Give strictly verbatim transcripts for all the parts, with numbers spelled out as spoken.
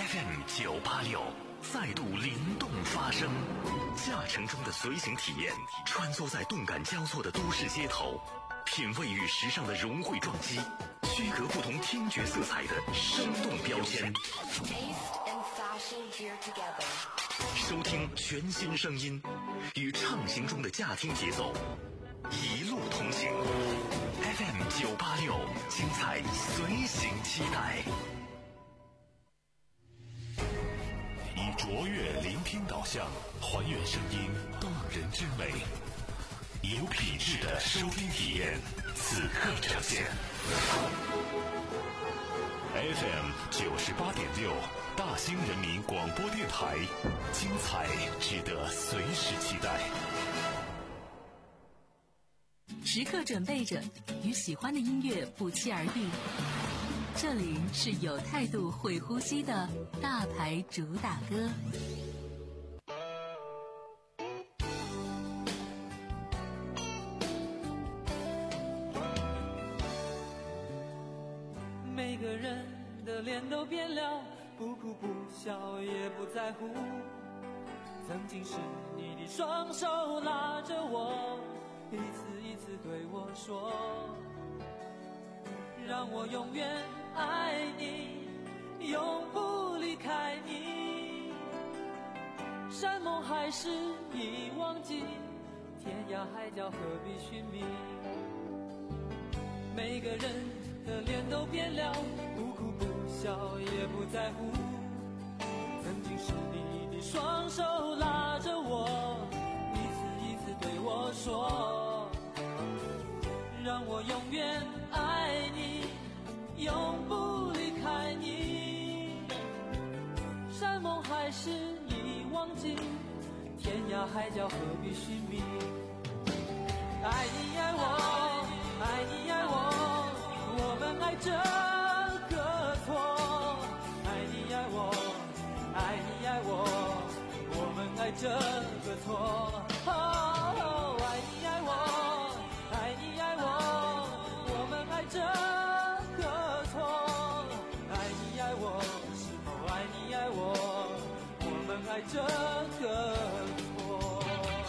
F M 九八六再度灵动发声，驾乘中的随行体验，穿梭在动感交错的都市街头，品味与时尚的融汇撞击，区隔不同听觉色彩的生动标签。收听全新声音，与畅行中的驾听节奏，一路同行。F M 九八六，精彩随行期待。以卓越聆听导向，还原声音动人之美，以有品质的收听体验，此刻呈现。F M 九十八点六，大兴人民广播电台，精彩值得随时期待。 时刻准备着，与喜欢的音乐不期而遇。这里是有态度会呼吸的大牌主打歌。 每个人的脸都变了，不哭不笑也不在乎。曾经是你的双手拉着我，一次一次对我说，让我永远爱你，永不离开你。山盟海誓已忘记，天涯海角何必寻觅。每个人的脸都变了，不哭不笑也不在乎。曾经是你的双手拉着我，一次一次对我说，让我永远爱你，永不离开你。山盟海誓已忘记，天涯海角何必寻觅。爱你爱我，爱你爱我，我们爱这个错。爱你爱我，爱你爱我，我们爱这个错。哦，爱你爱我，爱你爱我，我们爱这个错。爱你爱我，是否爱你爱我，我们爱这个错。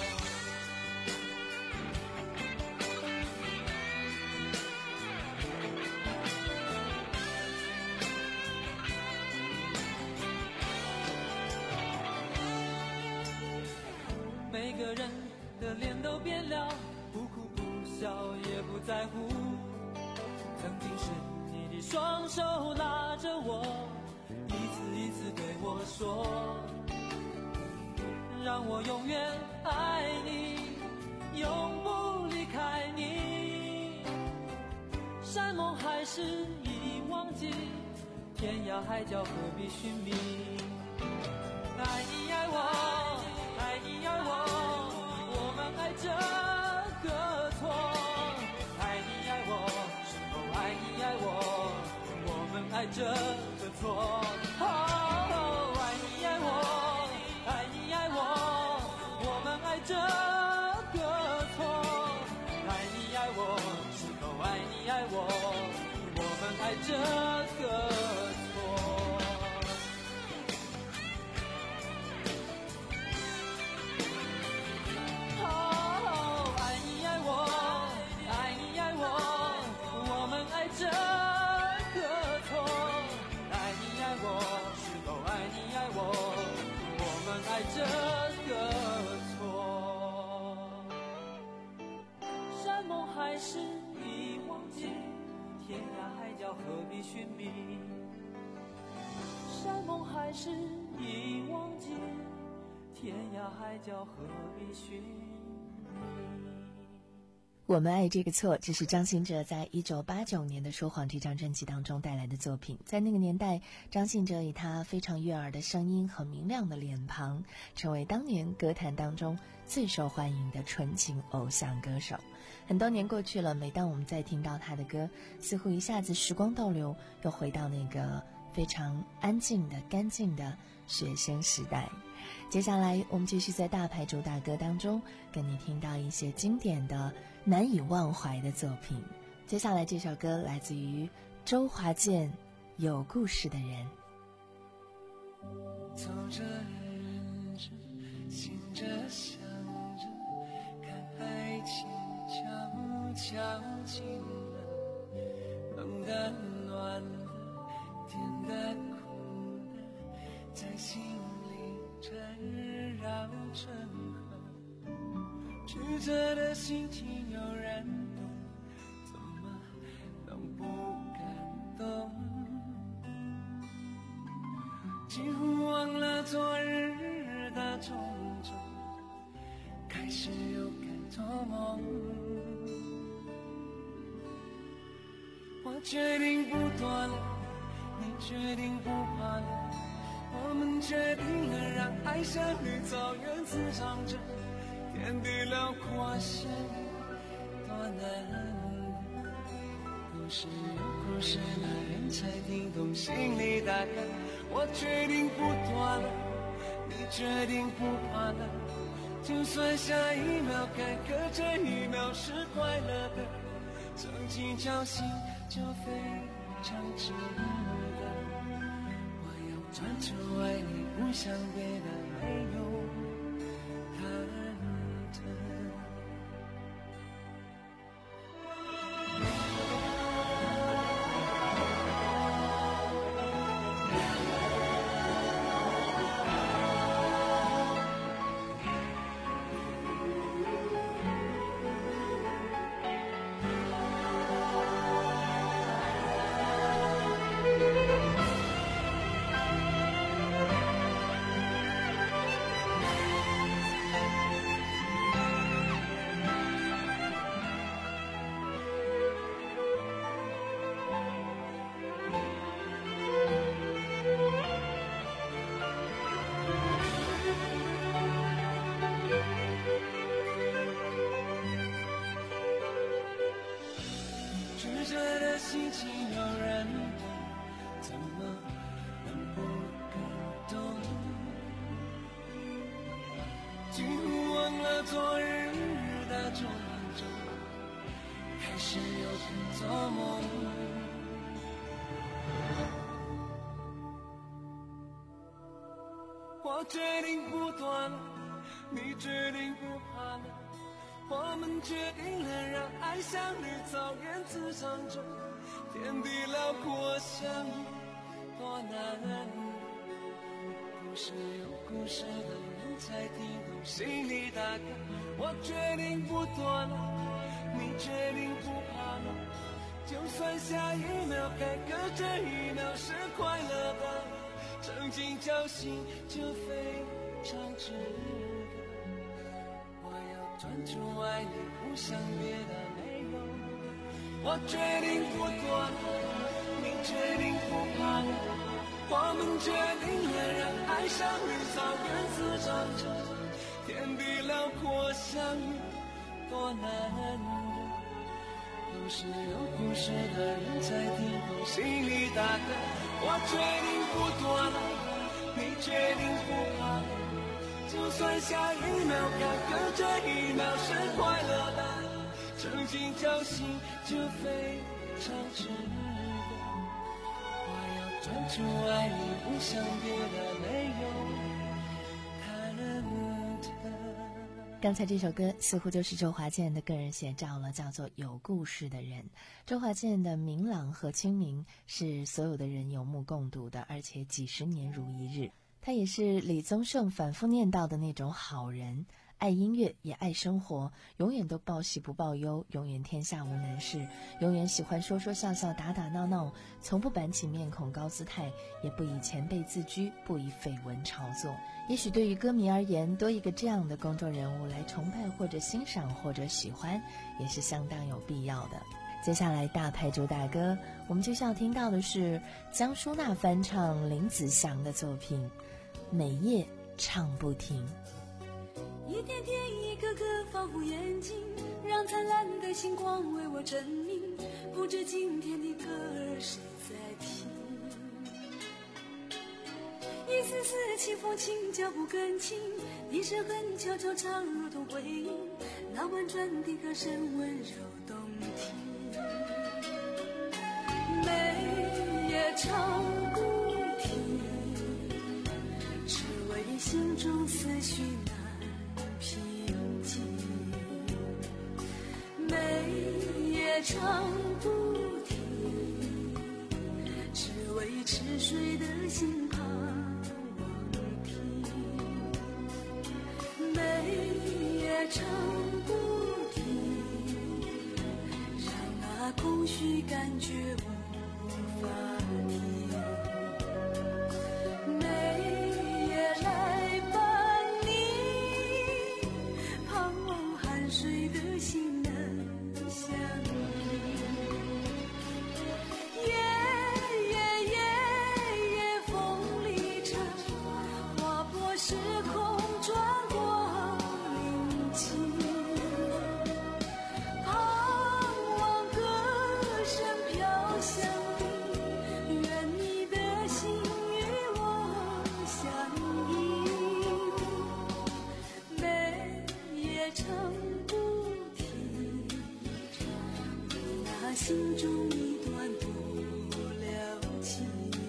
每个人的脸都变了，不哭不笑也不在乎。曾经是你的双手拉着我，一次一次对我说，让我永远爱你，永不离开你。山盟海誓已忘记，天涯海角何必寻觅。爱你爱我，爱你爱我，我们爱这个错。爱你爱我，是否爱你爱我，我们爱这个错。哦，爱你爱我，爱你爱我，我们爱这个错。爱你爱我，是否爱你爱我，我们爱这个错。爱这个错，爱你爱我，是否爱你爱我，我们爱这个错。山盟海誓已忘记，天涯海角何必寻觅。山盟海誓已忘记，天涯海角何必寻觅。 我们爱这个错，这是张信哲在一九八九年的《说谎》这张专辑当中带来的作品。在那个年代，张信哲以他非常悦耳的声音和明亮的脸庞，成为当年歌坛当中最受欢迎的纯情偶像歌手。很多年过去了，每当我们再听到他的歌，似乎一下子时光倒流，又回到那个非常安静的干净的学生时代。接下来我们继续在大牌主打歌当中跟你听到一些经典的难以忘怀的作品。接下来这首歌来自于周华健，有故事的人。 走着忍着醒着想着，看爱情悄悄近了，冷的暖的甜的苦的，在心里缠绕成河，曲折的心情有人懂，怎么能不感动？几乎忘了昨日的种种，开始又该做梦。我决定不躲了，你决定不怕了，我们决定了让爱像绿草原滋长着，天地辽阔相遇多难。故事有故事的人才听懂心里大概。我决定不躲了，你决定不怕了，就算下一秒该隔这一秒是快乐的，曾经侥幸就非常值得。我要专注爱你，不想别的，没有忐忑。曲折的心情有人懂，怎么能不感动？几乎忘了昨日的种种，开始又该做梦。我决定不躲了，你决定不怕了，我们决定了让爱像绿草原滋长着，天地辽阔相遇多难。故事有故事的人才听懂心里大概。我决定不躲了，你决定不怕了，就算下一秒该隔这一秒是快乐的，曾经侥幸就非常值得。我要专注爱你，不想别的，没有。我决定不躲了，你决定不怕了，我们决定了让爱像绿草原滋长着，天地辽阔相遇多难得。故事有故事的人才听懂心里大概。我决定不躲了，你决定不怕了，就算下一秒该隔这一秒是快乐的，曾经侥幸就非常值得。我要专注爱你，不想别的，没有忐忑。 刚才这首歌似乎就是周华健的个人写照了，叫做《有故事的人》。周华健的明朗和清明是所有的人有目共睹的，而且几十年如一日。他也是李宗盛反复念叨的那种好人，爱音乐也爱生活，永远都报喜不报忧，永远天下无难事，永远喜欢说说笑笑打打闹闹，从不板起面孔高姿态，也不以前辈自居，不以绯闻炒作。也许对于歌迷而言，多一个这样的公众人物来崇拜或者欣赏或者喜欢，也是相当有必要的。接下来大牌主打歌，我们就是要听到的是江淑娜翻唱林子祥的作品《每夜唱不停》。 一天天一个个仿佛眼睛，让灿烂的星光为我证明，不知今天的歌儿谁在听。一丝丝清风轻，脚步更轻，低声很悄悄唱，如同回音，那婉转的歌声温柔动听。每夜唱不停， 中思绪难平静，每夜唱不停，只为痴睡的心盼望听，每夜唱不停，让那空虚感觉无法停，每夜来伴你，盼望酣睡的心能相依，夜夜夜夜风里唱，划破时空转过灵气，盼望歌声飘向你，愿你的心与我相依，每夜唱不停，为那心中一段不了情，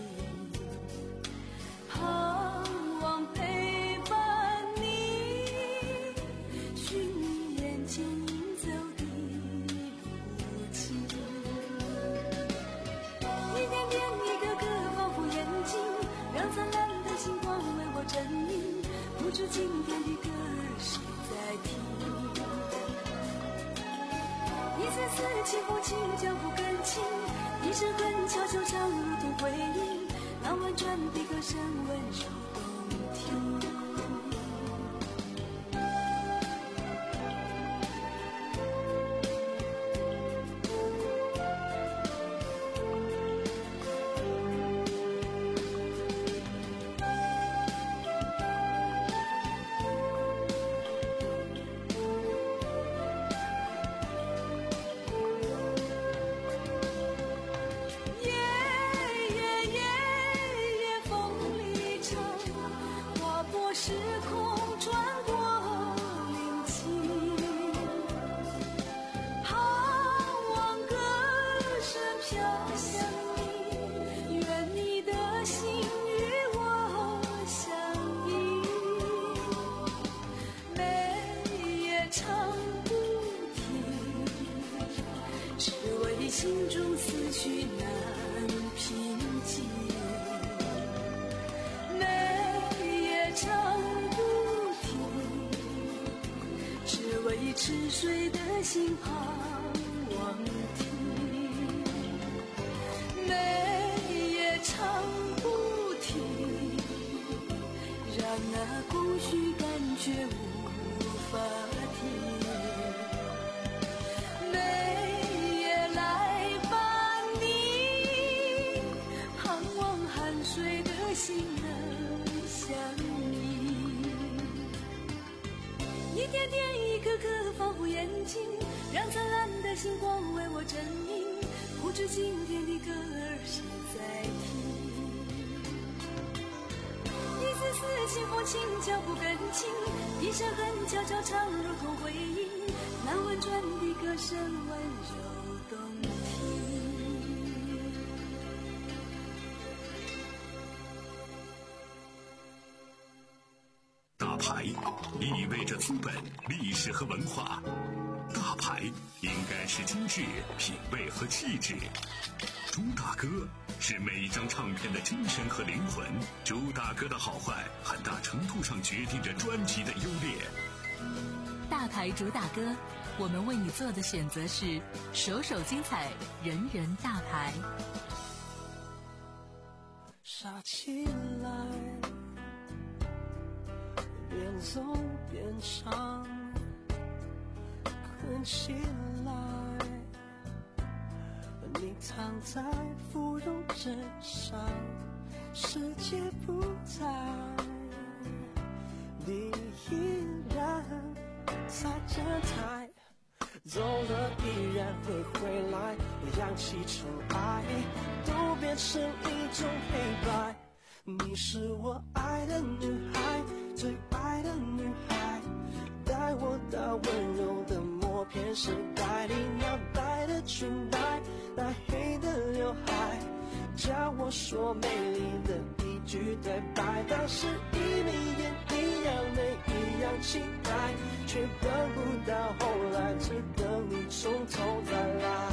盼望陪伴你，寻你眼前应走的路径，一点点一个个仿佛眼睛，让灿烂的星光为我证明，不知今天的歌儿谁在听，一丝丝清风轻脚步更轻，一声恨悄悄唱如同回音，那婉转的歌声温柔动听。夜夜夜夜风里唱，划破时空转过灵气，盼望歌声飘向你，愿你的心与我相依，每夜唱不停，只为心中思绪难平静，每夜唱不停，只为痴睡的心盼望听，每夜唱不停，让那空虚感觉无法停，每夜来伴你，盼望酣睡的心能相依，一点点一颗颗仿佛眼睛，让灿烂的星光为我证明，不知今天的歌儿谁在听，一丝丝清风轻脚步更轻，一声恨悄悄唱如同回音，那婉转的歌声温柔动听。 大牌意味着资本、历史和文化，大牌应该是精致、品味和气质。朱大哥是每一张唱片的精神和灵魂，朱大哥的好坏很大程度上决定着专辑的优劣。 大牌主打歌，我们为你做的选择是首首精彩，人人大牌。 傻起来，边走边唱，困起来，你躺在芙蓉枕上，世界不在，你依然在站台，走了依然会回来，扬起尘埃，都变成一种黑白。你是我爱的女孩，最爱的女孩，带我到温柔的默片时代里，要带的裙摆，那黑的刘海，叫我说美丽的一句对白。当时一眯眼，你样美，一样期待，却等不到后来，只等你从头再来。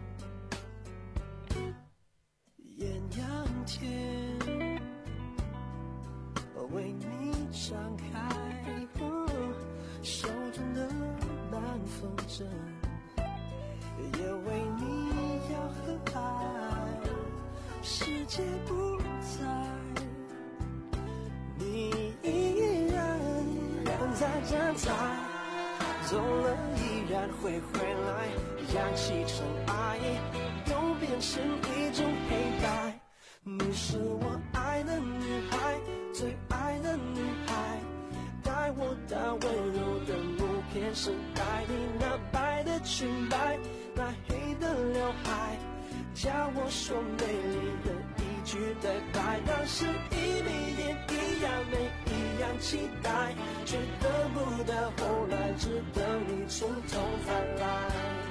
艳阳天，我为你张开、哦、手中的南风筝，也为你要和爱，世界不在，你依然在站台，走了依然会回来，扬起尘埃，又变成一种黑白。你是我爱的女孩，最爱的女孩，带我到温柔的路边上，带你那白的裙摆，那黑的刘海，叫我说美丽的一句对白。当时一比一一样美，一样期待，却等不到后来，只等你从头再来。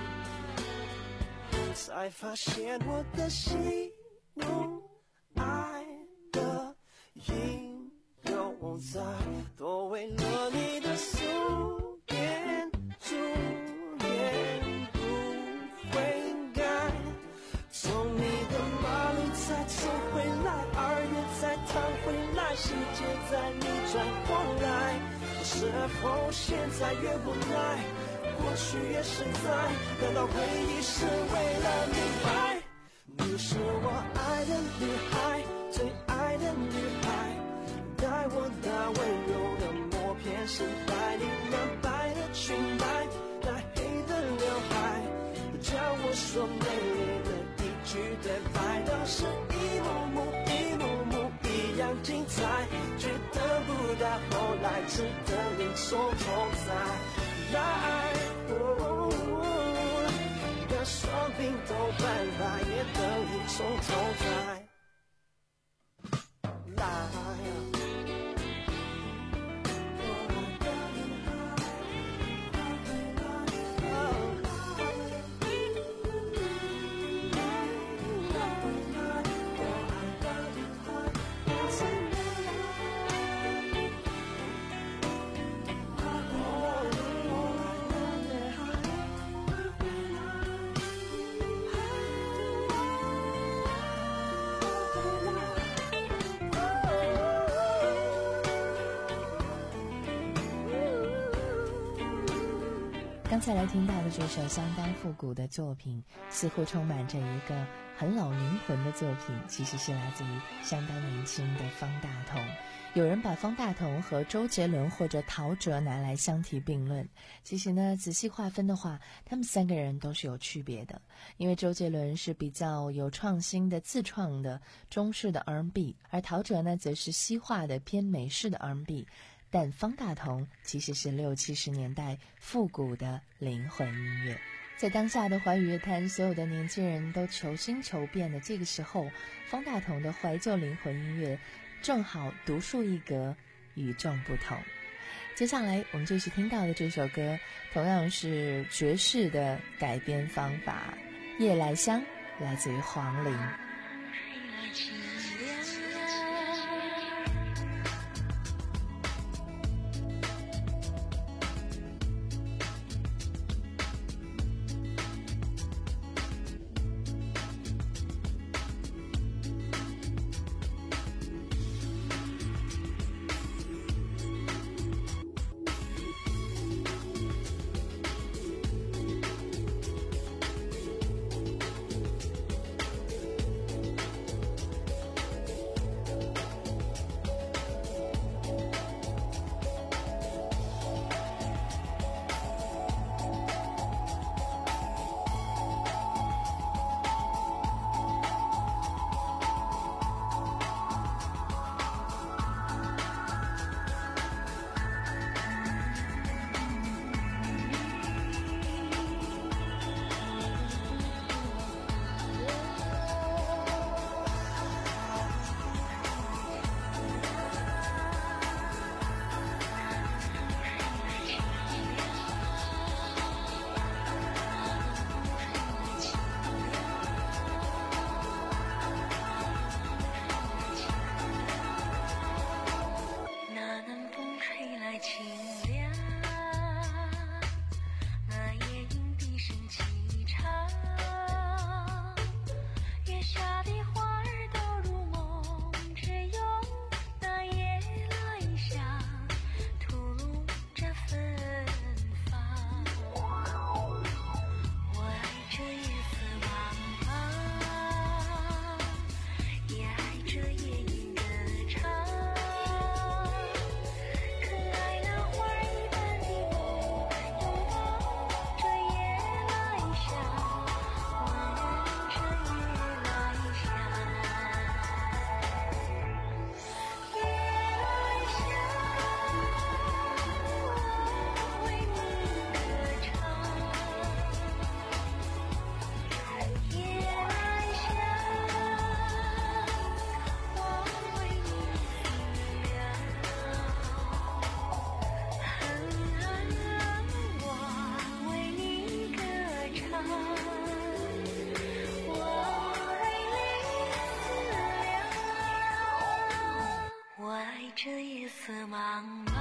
才发现我的心中爱的应有在，多为了你的夙愿，注定不会改。从你的马路再走回来，二月再趟回来，世界在你转过来，是否现在越无奈，过去越实在，难道回忆是为了明白？你是我爱的女孩，最爱的女孩，带我到温柔的默片上，带你那白的裙摆，那黑的刘海，叫我说美丽的一句对白。当时一幕幕一幕幕一样精彩，却等不到后来，只等你从头再来。哦，让双鬓都斑白，也等你从头再来。 刚才来听到的这首相当复古的作品，似乎充满着一个很老灵魂的作品，其实是来自于相当年轻的方大同。有人把方大同和周杰伦或者陶喆拿来相提并论，其实呢，仔细划分的话，他们三个人都是有区别的。因为周杰伦是比较有创新的自创的中式的 R and B， 而陶喆呢，则是西化的偏美式的 R and B。但方大同其实是六七十年代复古的灵魂音乐。在当下的华语乐坛，所有的年轻人都求新求变的这个时候，方大同的怀旧灵魂音乐正好独树一格，与众不同。接下来我们继续听到的这首歌，同样是爵士的改编方法，《夜来香》来自于黄龄。 茫茫。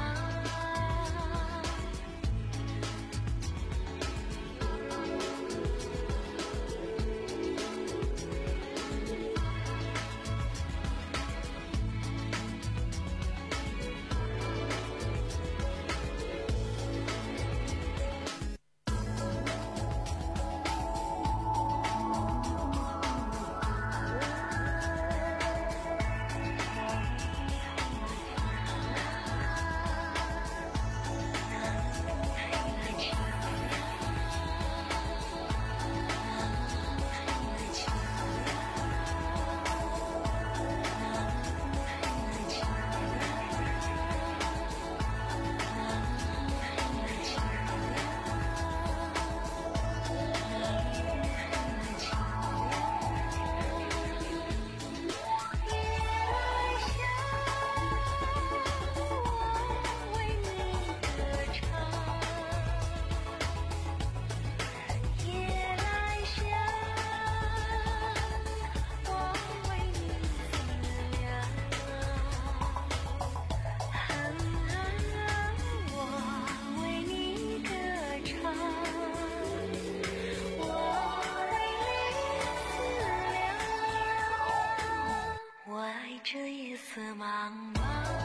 这夜色茫茫。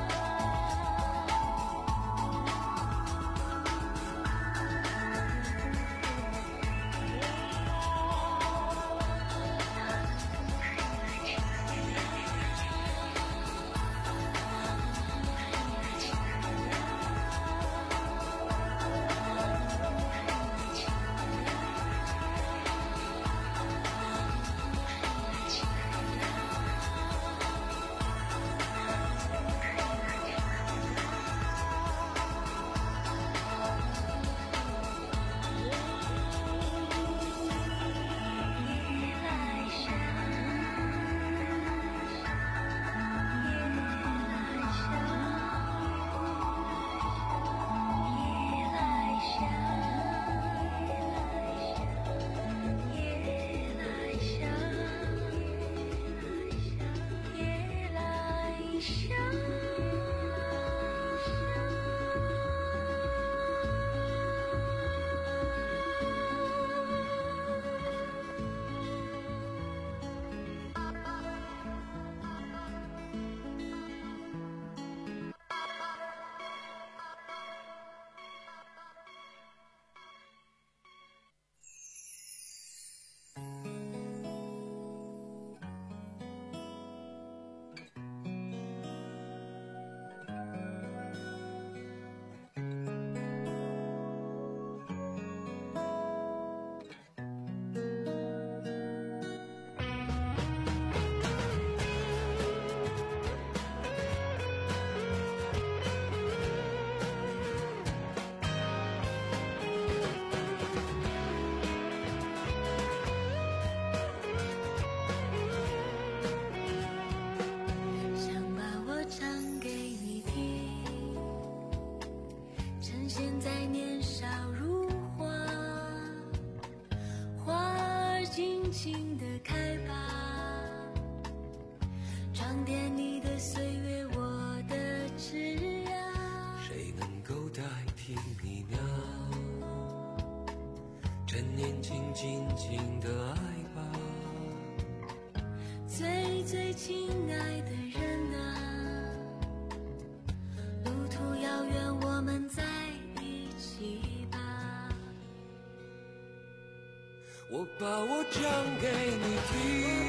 我把我讲给你听，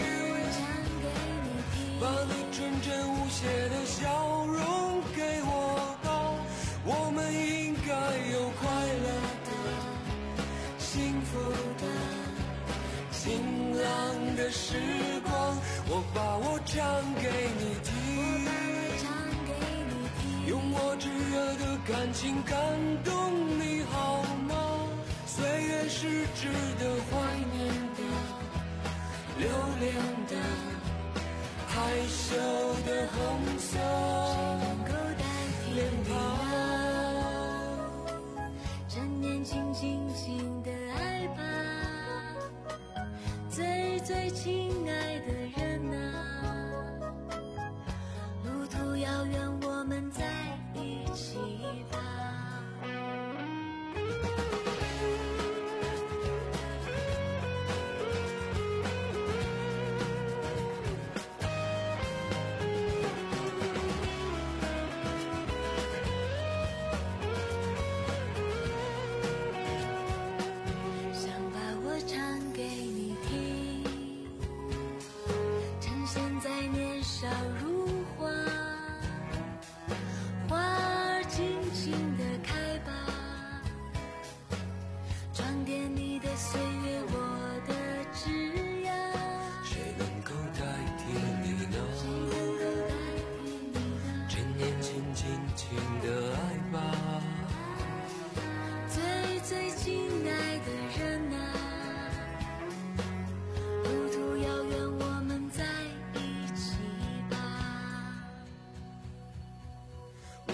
把你纯真无邪的笑容给我道，我们应该有快乐的、幸福的、晴朗的时光。我把我讲给你听，用我炙热的感情感动你好吗？岁月是值得怀念的、留恋的、害羞的红色脸庞。 趁年轻尽情的爱吧，最最亲爱的人啊，路途遥远，我们在一起。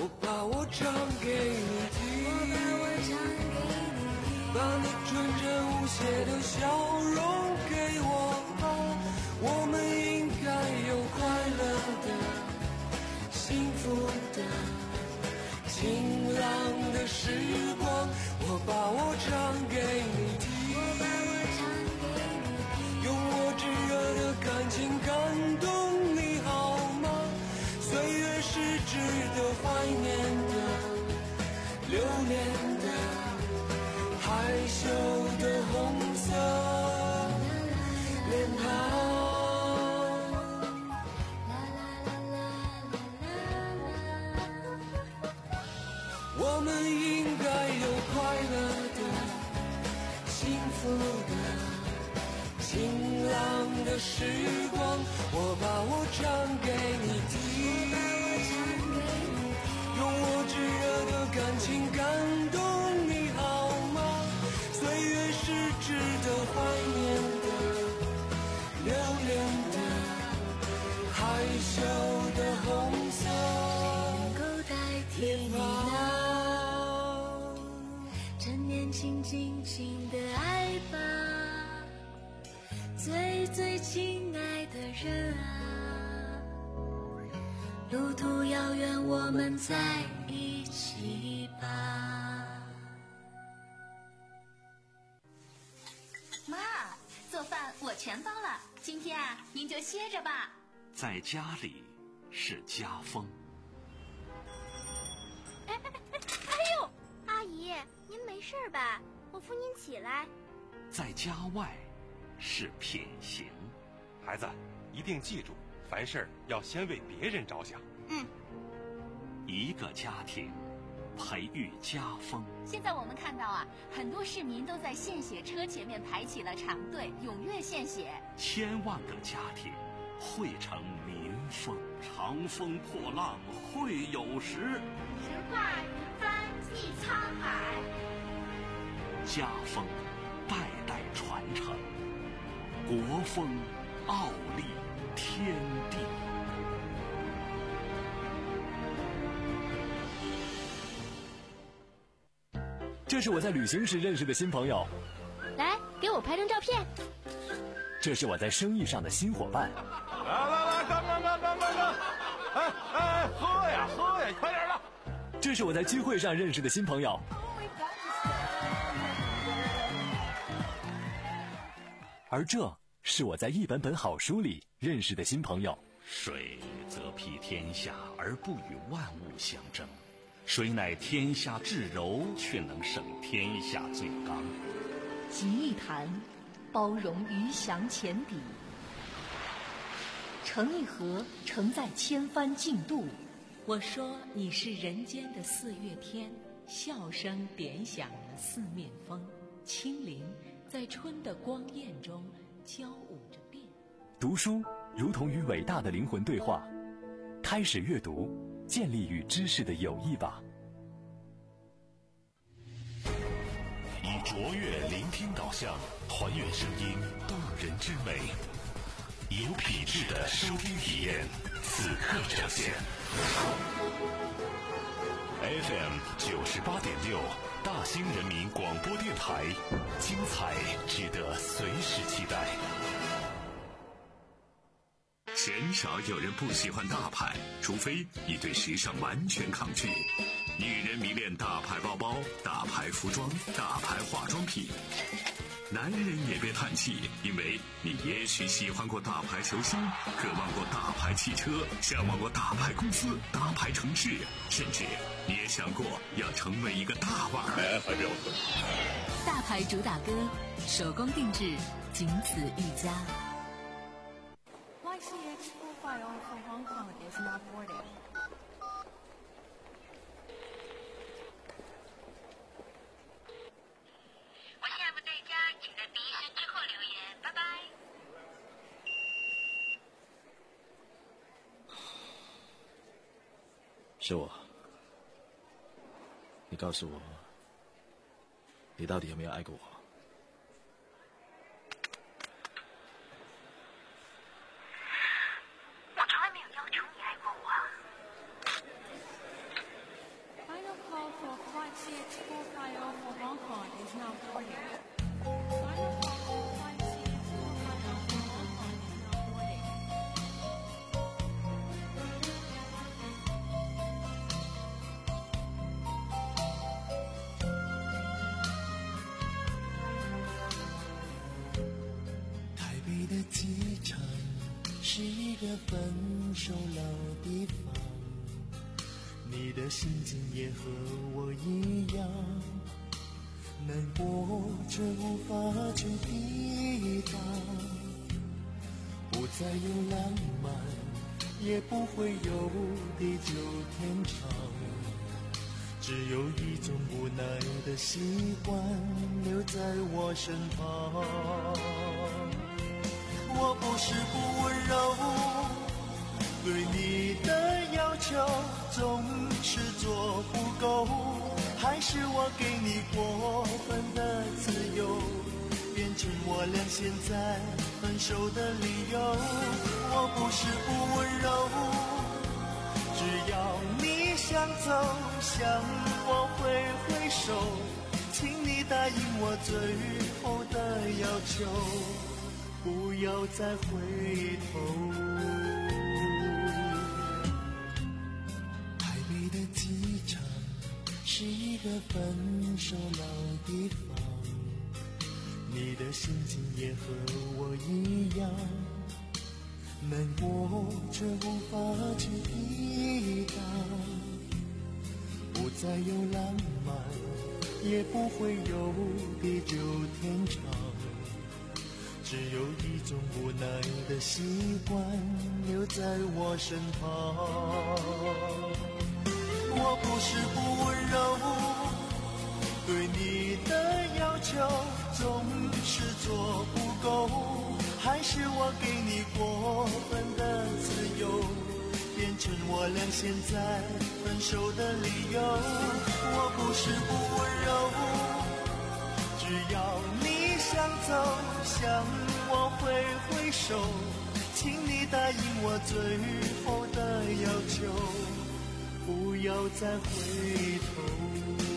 我把我唱给你听，把你纯真无邪的笑容给我吧，我们应该有快乐的、幸福的、晴朗的时光。我把我唱给你听，用我炙热的感情感动你好吗？岁月是值得怀念的、留恋的、害羞的红色脸庞。我们应该有快乐的、幸福的、晴朗的时光。我把我唱给你听，用我炙热的感情感动你好吗？岁月是值得怀念的、留恋的、害羞的红色脸庞。 趁年轻尽情的爱吧，最最亲爱的人啊，路途遥远，我们在一起吧。 妈，做饭我全包了，今天啊，您就歇着吧。 在家里是家风。 哎哎哎哎呦！阿姨，您没事吧？我扶您起来。 在家外是品行。 孩子，一定记住，凡事要先为别人着想。 嗯。 一个家庭培育家风。 现在我们看到啊，很多市民都在献血车前面排起了长队，踊跃献血。 千万个家庭汇成民风。长风破浪会有时， 直挂云帆济沧海。 家风代代传承，国风傲立天地。 这是我在旅行时认识的新朋友， 来，给我拍张照片。 这是我在生意上的新伙伴。 来来来，干干干干干干！哎哎，喝呀喝呀，快点的！ 这是我在聚会上认识的新朋友。而这是我在一本本好书里认识的新朋友。 水则披天下而不与万物相争，水乃天下至柔，却能胜天下最刚。 集一坛，包容鱼翔浅底；盛一盒，承载千帆竞渡。我说你是人间的四月天，笑声点响了四面风，清灵在春的光艳中交舞着变。 读书如同与伟大的灵魂对话，开始阅读，建立与知识的友谊吧。 以卓越聆听导向，还原声音动人之美，有品质的收听体验，此刻呈现。F M 九十八点六，大兴人民广播电台，精彩值得随时期待。鲜少有人不喜欢大牌，除非你对时尚完全抗拒。女人迷恋大牌包包、大牌服装、大牌化妆品。男人也别叹气，因为你也许喜欢过大牌球星，渴望过大牌汽车，向往过大牌公司、大牌城市，甚至你也想过要成为一个大腕儿。哎，还没有。 大牌主打歌，手工定制，仅此一家。 Y C X four five zero for Hong Kong is not boarded. 我下不在家，请在第一声之后留言，拜拜。 是我，你告诉我，你到底有没有爱过我？ 个分手老地方，你的心情也和我一样，难过却无法去抵挡，不再有浪漫，也不会有地久天长，只有一种无奈的习惯留在我身旁。我不是不温柔，对你的要求总是做不够，还是我给你过分的自由，变成我俩现在分手的理由。我不是不温柔，只要你想走向我挥挥手，请你答应我最后的要求，不要再回头。台北的机场是一个分手老地方，你的心情也和我一样，难过却无法去抵挡，不再有浪漫，也不会有地久天长，只有一种无奈的习惯留在我身旁。我不是不温柔，对你的要求总是做不够，还是我给你过分的自由，变成我俩现在分手的理由。我不是不温柔，只要你想走向我挥挥手，请你答应我最后的要求，不要再回头。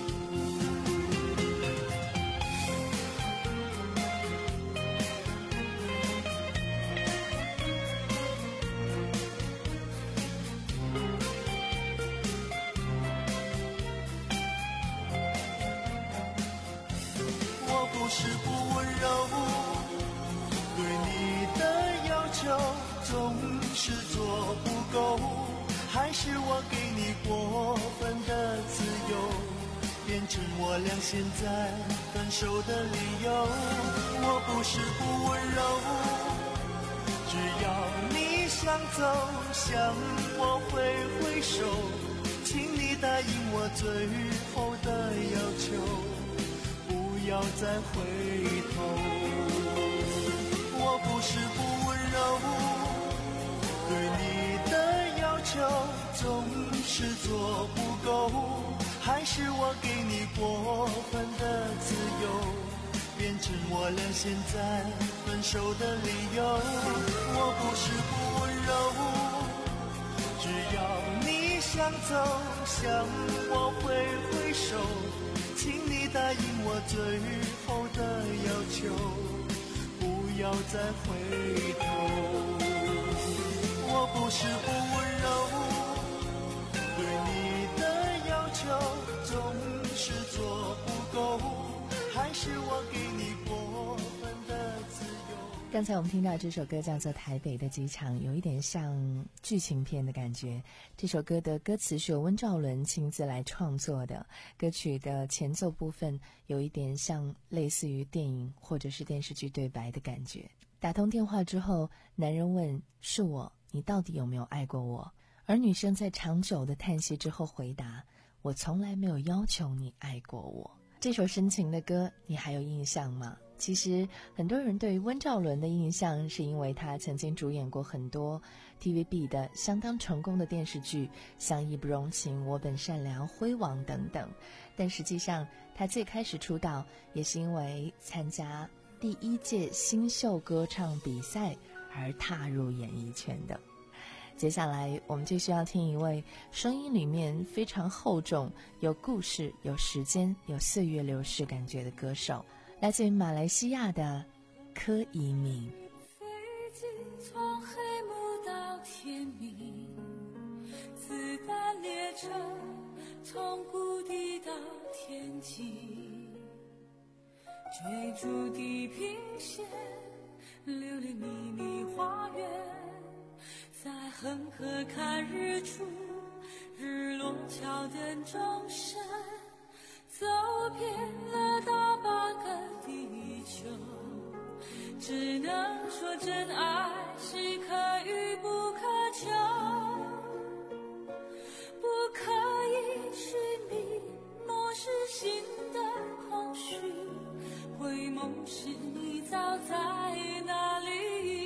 我不是不温柔，对你的要求总是做不够，还是我给你过分的自由，变成我俩现在分手的理由。我不是不温柔，只要你想走向我挥挥手，请你答应我最后的要求，不要再回头。我不是不温柔，对你的要求总是做不够，还是我给你过分的自由，变成我俩现在分手的理由。我不是不温柔，只要你想走向我挥挥手，请你答应我最后的要求，不要再回头。我不是不温柔，对你的要求总是做不够，还是我给你过分的自由。 刚才我们听到这首歌叫做《台北的机场》，有一点像剧情片的感觉。这首歌的歌词是由温兆伦亲自来创作的，歌曲的前奏部分有一点像类似于电影或者是电视剧对白的感觉。打通电话之后，男人问：是我，你到底有没有爱过我？而女生在长久的叹息之后回答：我从来没有要求你爱过我。这首深情的歌你还有印象吗？其实很多人对于温兆伦的印象是因为他曾经主演过很多 T V B 的相当成功的电视剧，像义不容情、我本善良、辉煌等等，但实际上他最开始出道也是因为参加第一届新秀歌唱比赛而踏入演艺圈的。接下来我们就需要听一位声音里面非常厚重、有故事、有时间、有岁月流逝感觉的歌手，来自于马来西亚的柯以敏。 飞机从黑幕到天明，子弹列车从谷底到天际，追逐地平线，流连秘密花园， 在恒河看日出，日落桥灯钟声，走遍了大半个地球，只能说真爱是可遇不可求，不可以寻觅，漠视心的空虚，回眸时你早在哪里。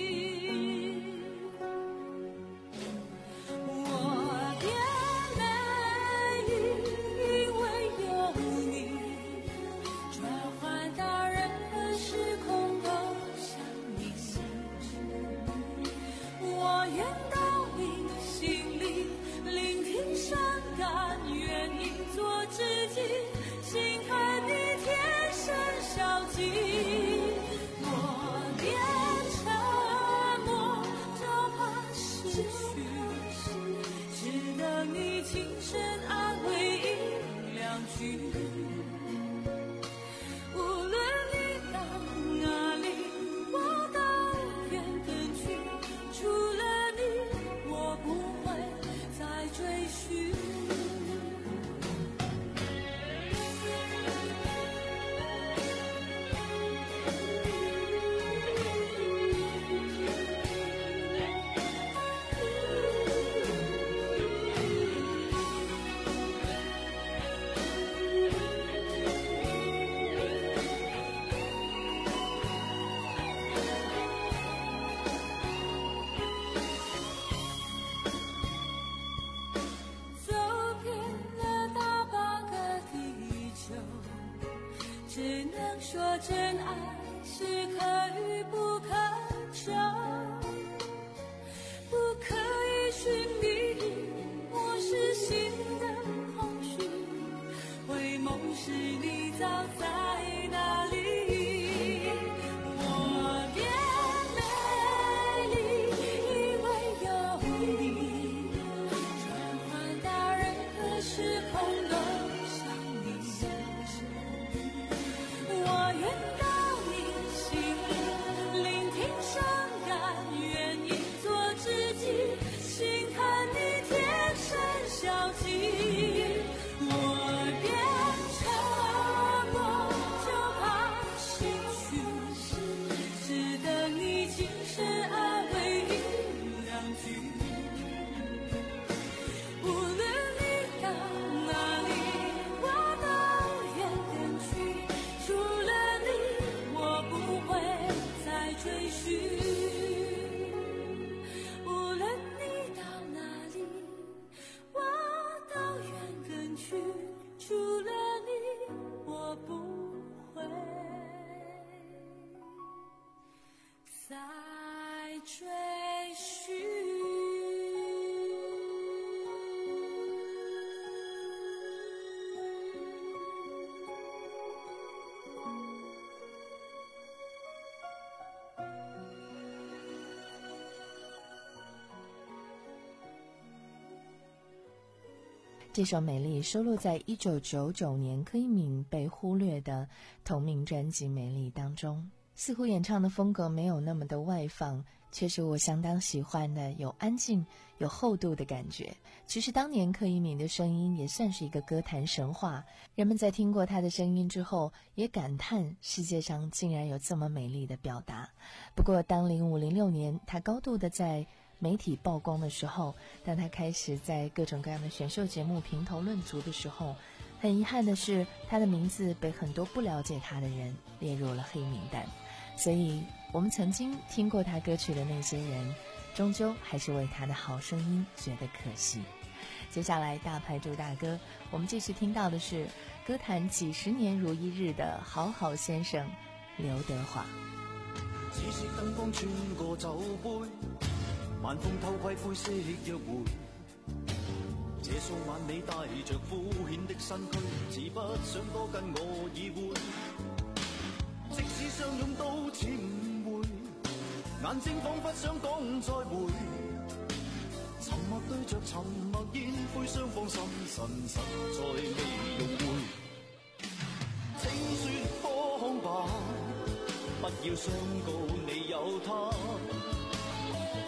这首《美丽》收录在一九九九年柯以敏被忽略的同名专辑《美丽》当中。似乎演唱的风格没有那么的外放，却是我相当喜欢的，有安静有厚度的感觉。其实当年柯以敏的声音也算是一个歌坛神话，人们在听过她的声音之后也感叹世界上竟然有这么美丽的表达。不过当零五零六年她高度的在媒体曝光的时候，当他开始在各种各样的选秀节目评头论足的时候，很遗憾的是他的名字被很多不了解他的人列入了黑名单。所以我们曾经听过他歌曲的那些人，终究还是为他的好声音觉得可惜。接下来大牌主打歌，我们继续听到的是歌坛几十年如一日的好好先生刘德华。 紫色燈光穿過酒杯，晚風偷窺灰色約會，這數晚你帶着敷衍的身軀，似不想多跟我意會，即使相擁都似誤會，眼睛彷彿想講再會，沉默對着沉默煙灰，雙方心神實在未融會，請說謊吧，不要相告你有他，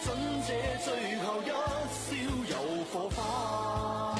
准这最後一笑有火花。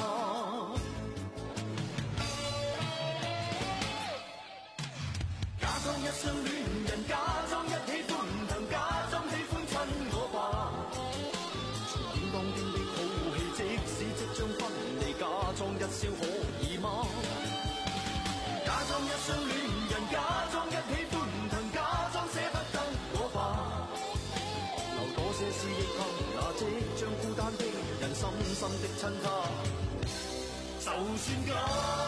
假裝一雙戀人，假裝一起歡騰，假裝喜歡親我吧。重演當天的好戲，即使即將分離，假裝一笑可以嗎？假裝一雙戀人，假裝一起歡騰，假裝捨不得我吧。留多些思憶給那即將孤單的人，深深的親他，就算假。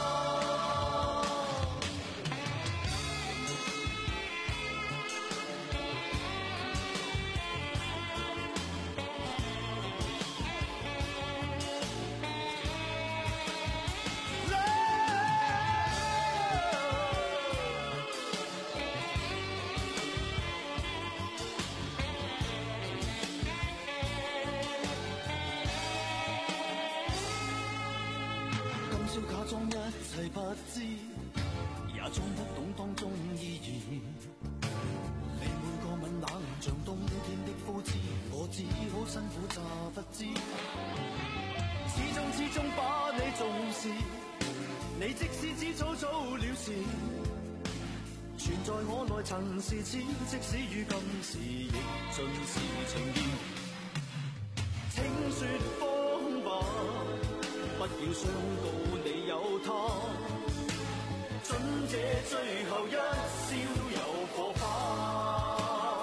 不知也裝不懂當中意義，你每個吻冷像冬天的枯枝，我只好辛苦詐不知，始終始終把你重視，你即使只早早了事，存在我內曾是此，即使於今時亦盡是情意，請說謊吧，不要傷到你有他，准這最後一笑有火花。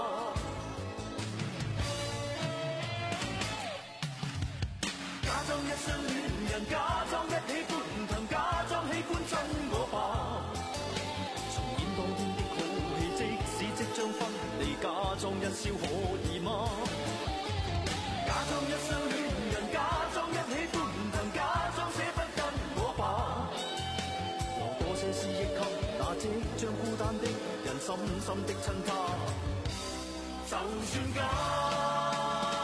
假裝一雙戀人，假裝一起歡騰，假裝喜歡親我吧。重演當天的好戲，即使即將分離，假裝一笑可以嗎？假裝一雙戀人，假裝一起歡騰，假裝捨不得我吧。留多些思憶給那即將孤單的人，深深的親他，就算假。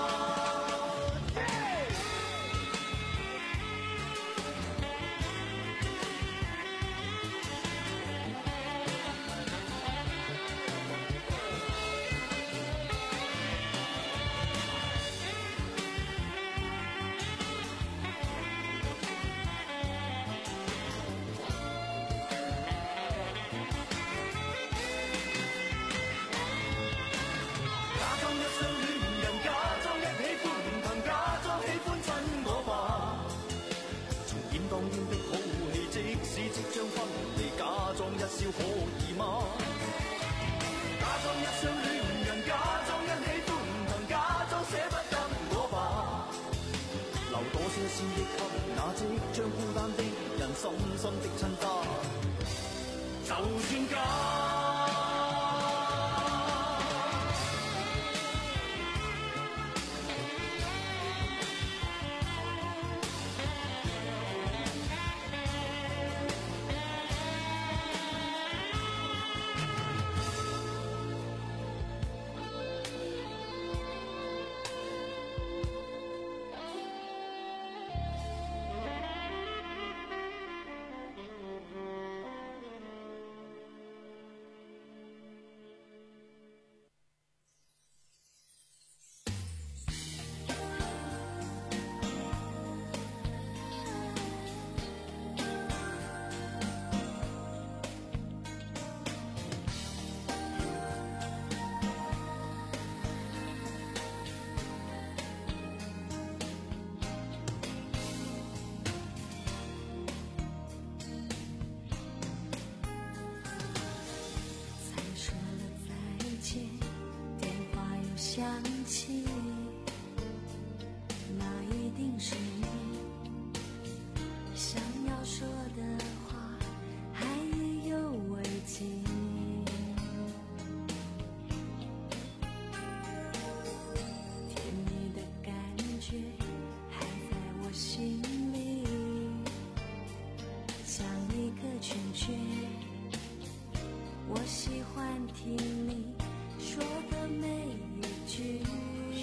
笑可以嗎？假裝一雙戀人，假裝一起歡騰，假裝捨不得我吧。留多些思憶給那即將孤單的人，深深的親他，就算假。 想起，那一定是你想要说的话，还意犹未尽。甜蜜的感觉还在我心里，像一个圈圈。我喜欢听你说的每一句。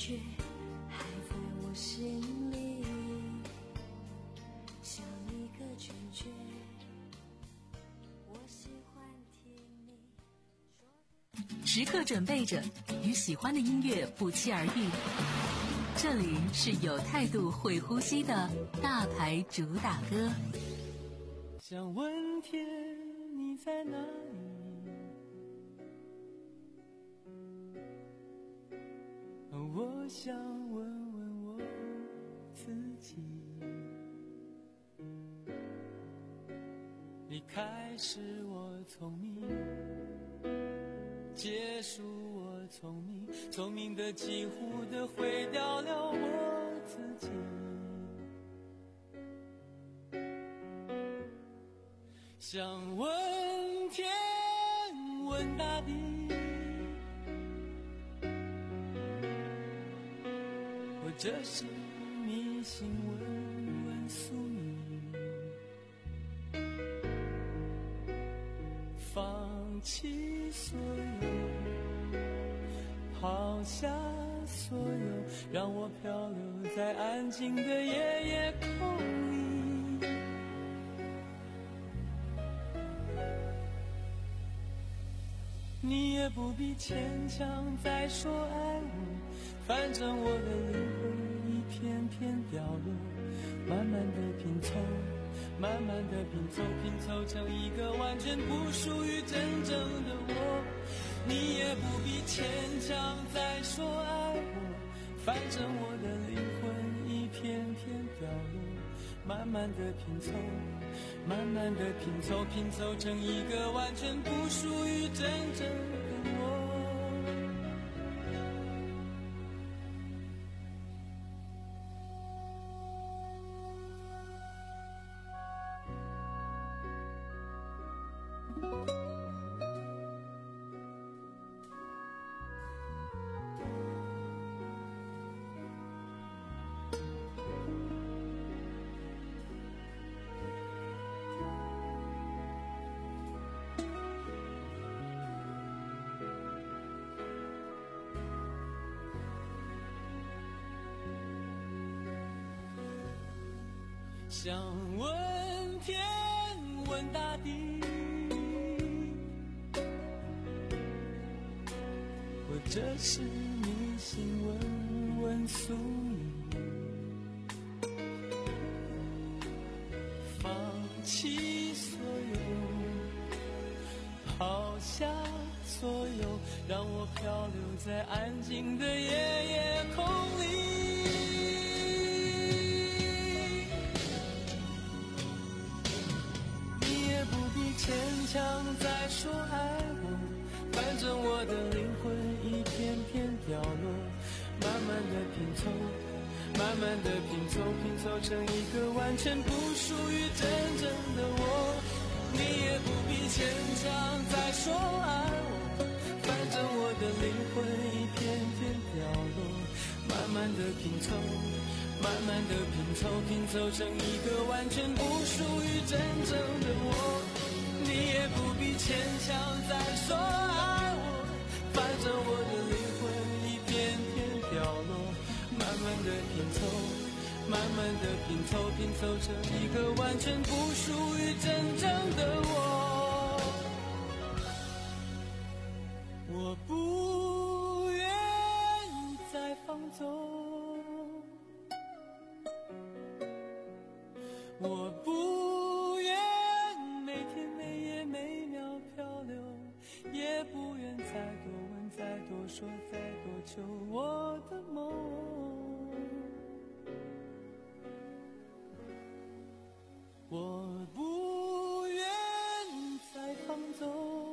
觉还在我心里，像一个拒绝。我喜欢听你说。 时刻准备着与喜欢的音乐不期而遇。这里是有态度会呼吸的大牌主打歌。 想问天你在哪里，我想问问我自己，离开是我聪明，结束我聪明，聪明的几乎的毁掉了我自己。想问天问大地，或者是迷信问问宿命，放弃所有，抛下所有，让我漂流在安静的夜夜空里。你也不必牵强再说爱我，反正我的灵魂一片片掉落，慢慢的拼凑，慢慢的拼凑，拼凑成一个完全不属于真正的我。你也不必牵强再说爱我，反正我的灵魂一片片掉落，慢慢的拼凑，慢慢的拼凑，拼凑成一个完全不属于真正的我。想问天问大地，或者是迷信问问宿命，放弃所有，抛下所有，让我漂流在安静的夜夜空里。牵强再说爱我，反正我的灵魂一片片掉落，慢慢的拼凑，慢慢的拼凑，拼凑成一个完全不属于真正的我。你也不必牵强再说爱我，反正我的灵魂一片片掉落，慢慢的拼凑，慢慢的拼凑，拼凑成一个完全不属于真正的我。你也不必牵强再说爱我，反正我的灵魂一片片掉落，慢慢的拼凑，慢慢的拼凑，拼凑成一个完全不属于真正的我。我不愿再放纵，我不愿每天每夜每秒漂流，也不愿再多问再多说再多求我的梦。我不愿再放纵，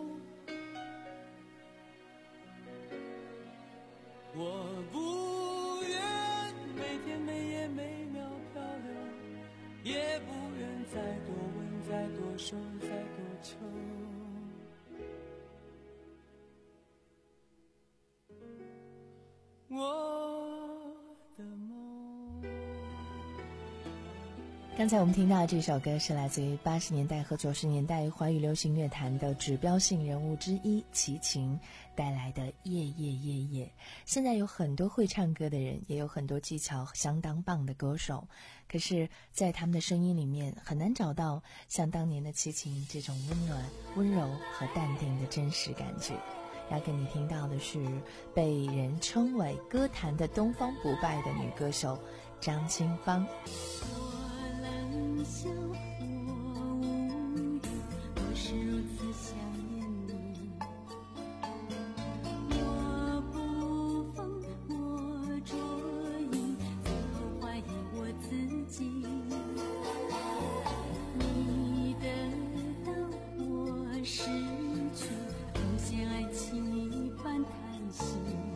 我不愿每天每夜每秒漂流，也不愿再多问再多说再多求我的梦。 刚才我们听到的这首歌是来自于八十年代和九十年代华语流行乐坛的指标性人物之一齐秦带来的《夜夜夜夜》。现在有很多会唱歌的人，也有很多技巧相当棒的歌手，可是在他们的声音里面很难找到像当年的齐秦这种温暖、温柔和淡定的真实感觉。要跟你听到的是被人称为歌坛的东方不败的女歌手张清芳。 我冷笑，我无语，我是如此想念你。我不疯，我捉影，最后怀疑我自己。你得到，我失去，好像爱情一般叹息。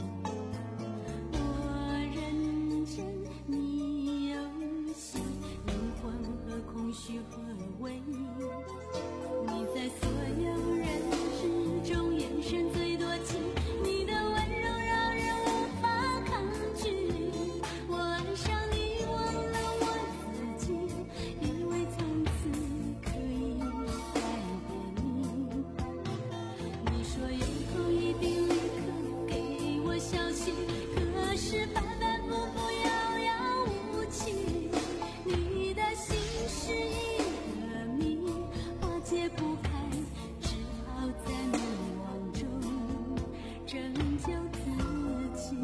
我认真，你游戏，灵魂和空虚合为一。你在所有人之中眼神最多情，你的温柔让人无法抗拒。我爱上你，忘了我自己，以为从此可以改变你。你说有空一定立刻给我消息，可是反反复复遥遥无期。你的心是一个谜，化解不开，只好在迷惘中拯救自己。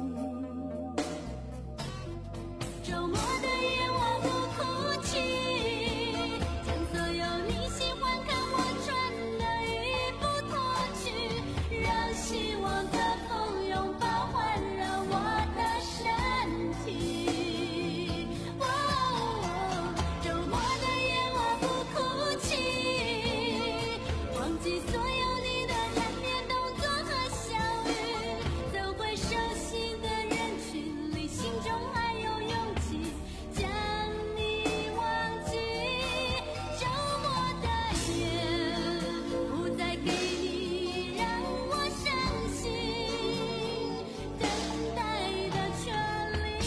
周末的夜我不哭泣，将所有你喜欢看我穿的衣服脱去，让希望的风拥抱环绕我的身体。哦，周末的夜我不哭泣，忘记所有你的缠绵动作和笑语，走回熟悉的人群里，心中还有勇气将你忘记。周末的夜不再给你让我伤心，等待的权利。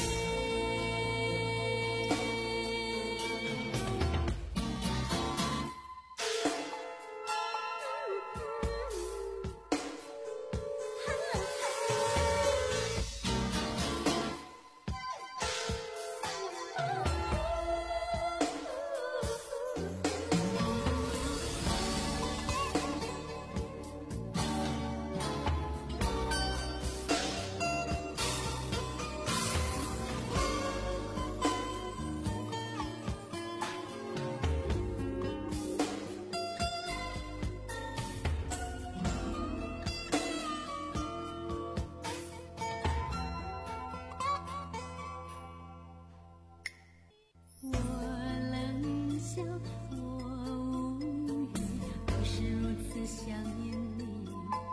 我冷笑，我无语，我是如此想念你。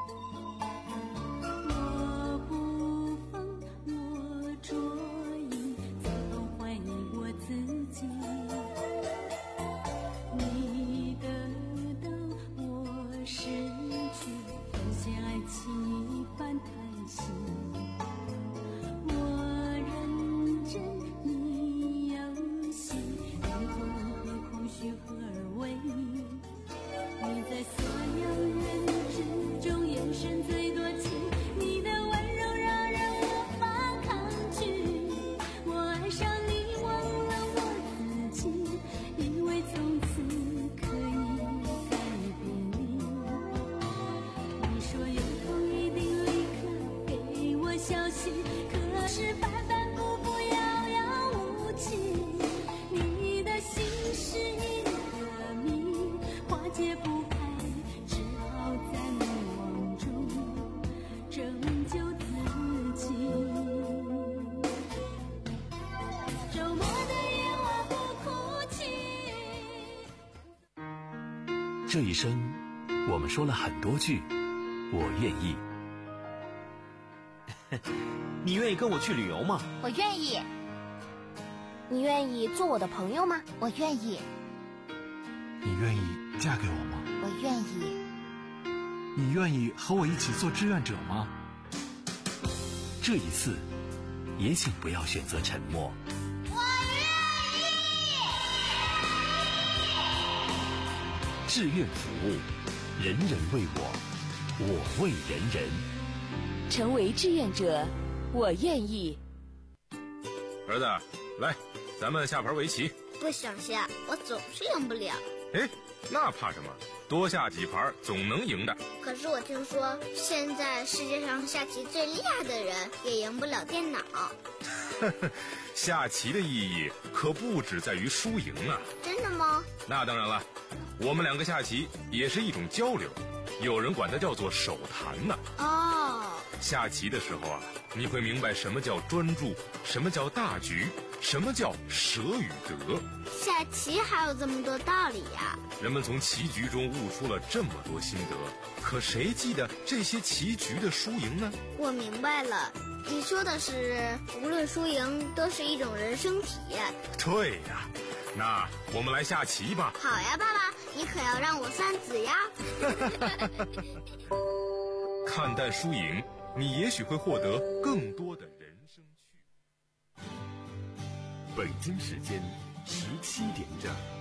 我不疯，我捉影，最后怀疑我自己。你得到，我失去，好像爱情一般叹息。我认真，你游戏，灵魂和空虚合而为一。你在所有人之中眼神最多情，你的温柔让人无法抗拒。我爱上你，忘了我自己，以为从此可以改变你。你说有空一定立刻给我消息，可是反反复复遥遥无期。你的心是一个谜，化解不开，只好在迷惘中拯救自己。周末的夜我不哭泣。 这一生，我们说了很多句我愿意。 你愿意跟我去旅游吗？ 我愿意。你愿意做我的朋友吗？我愿意。 你愿意嫁给我吗？ 我愿意。 你愿意和我一起做志愿者吗？ 这一次，也请不要选择沉默。 我愿意。 志愿服务，人人为我，我为人人。 成为志愿者，我愿意。 儿子，来，咱们下盘围棋。 不想下，我总是赢不了。 哎，那怕什么？多下几盘总能赢的。 可是我听说，现在世界上下棋最厉害的人也赢不了电脑。 下棋的意义可不只在于输赢啊！ 真的吗？ 那当然了，我们两个下棋也是一种交流，有人管它叫做手谈呢。 哦， 下棋的时候啊，你会明白什么叫专注，什么叫大局，什么叫舍与得。 下棋还有这么多道理呀！ 人们从棋局中悟出了这么多心得，可谁记得这些棋局的输赢呢？ 我明白了，你说的是无论输赢都是一种人生体验。 对呀，那我们来下棋吧。 好呀，爸爸，你可要让我算子呀。 看淡输赢，你也许会获得更多的人生趣。 北京时间十七点整。